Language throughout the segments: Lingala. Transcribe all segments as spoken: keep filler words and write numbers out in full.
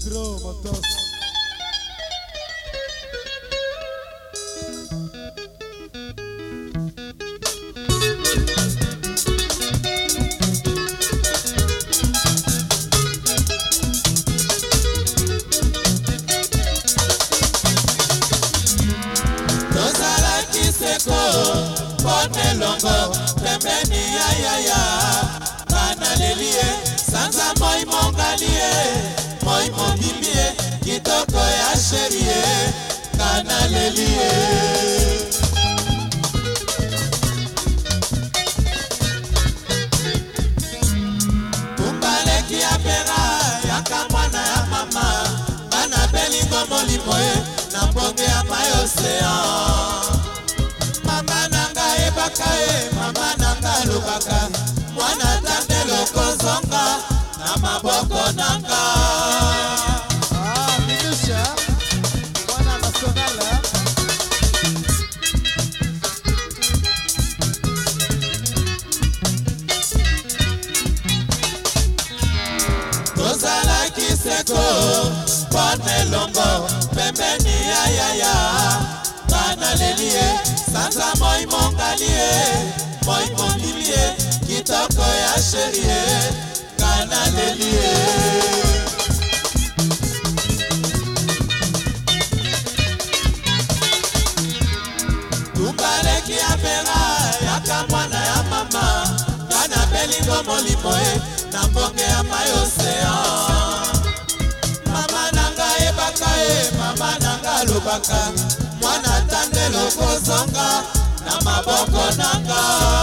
Pedro Motos. Pone longo, pembeni ya ya ya Kana lelie, sanza moi mongalie Moi mondimie, kitoko ya sherie Kana lelie Kumbaleki ya pera, ya kamwana ya mama Kana belingo molimoe, na mponge ya mayosean Mama nanga ebaka e, mama nanga lubaka Mwana tande loko zonga, na maboko nanga Ah, Minusha, mwana nasionala Tozala kiseko, pone longo Pembeni ya ya ya, kana lelie Sanza moi mongalie, moi mondilie Kitoko ya sherie, kana lelie Tumbaleki ya pera, ya kamwana ya mama Kana belingo molimoe, na mbonge ya mayosean Mama nanga ebaka e, mama nanga lubaka Mwana tande loko zonga, na maboko nanga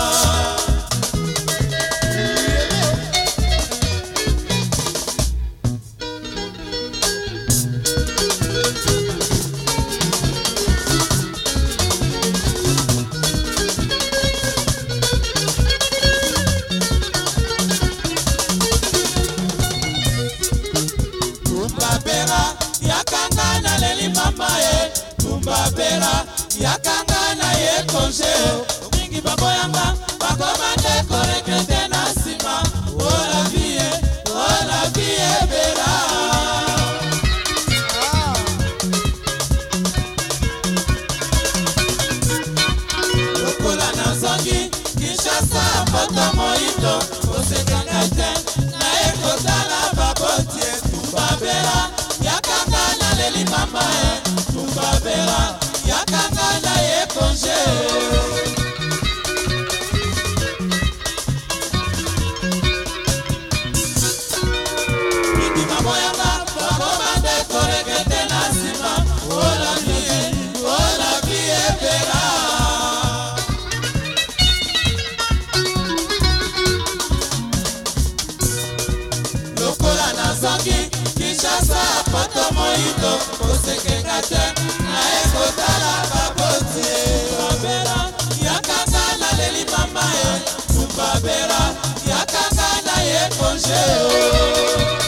Tumbabera, yakanga na leli mama e Tumbabera, yakanga na ye konje Mingi babo yanga, bakomande korekrete na sima Oh la vie, oh la vie bera Lokola na zongi, Kinshasa, poto moito Osekanga te, na ekotala babotie Tumbabera, yakanga na leli mama e Tumbabera, yakanga na ye konje Mingi mamo yanga, bakomande korekrete na sima Oh la vie, oh la vie bera Lokola na zongi, Kinshasa, poto moito Osekenga te, na ekotala babotie Tumbabera, yakanga na leli mama e Tumbabera, yakanga na ye konje oh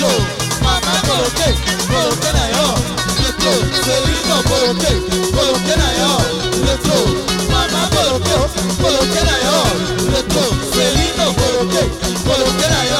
retro mama koloke koloke na yo retro selino koloke koloke na yo retro mama koloke koloke na yo retro selino koloke koloke na yo